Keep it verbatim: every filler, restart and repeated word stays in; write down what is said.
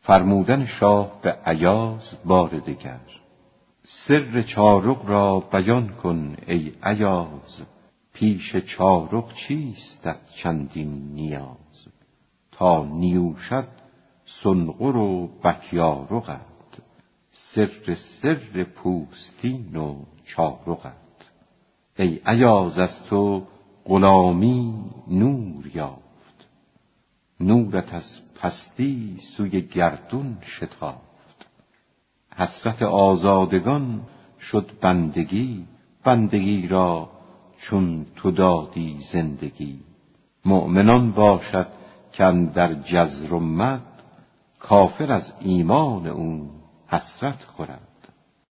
فرمودن شاه به ایاز بار دگر. سر چارق را بیان کن ای ایاز، پیش چارق چیستت چندین نیاز. تا نیوشد سنقر و بکیارقت، سر سر پوستین و چارقت. ای ایاز از تو غلامی نور یافت، نورت از پستی سوی گردون شتافت. حسرت آزادگان شد بندگی، بندگی را چون تو دادی زندگی. مؤمنان باشد که اندر جزر و مد، کافر از ایمان او حسرت خورد.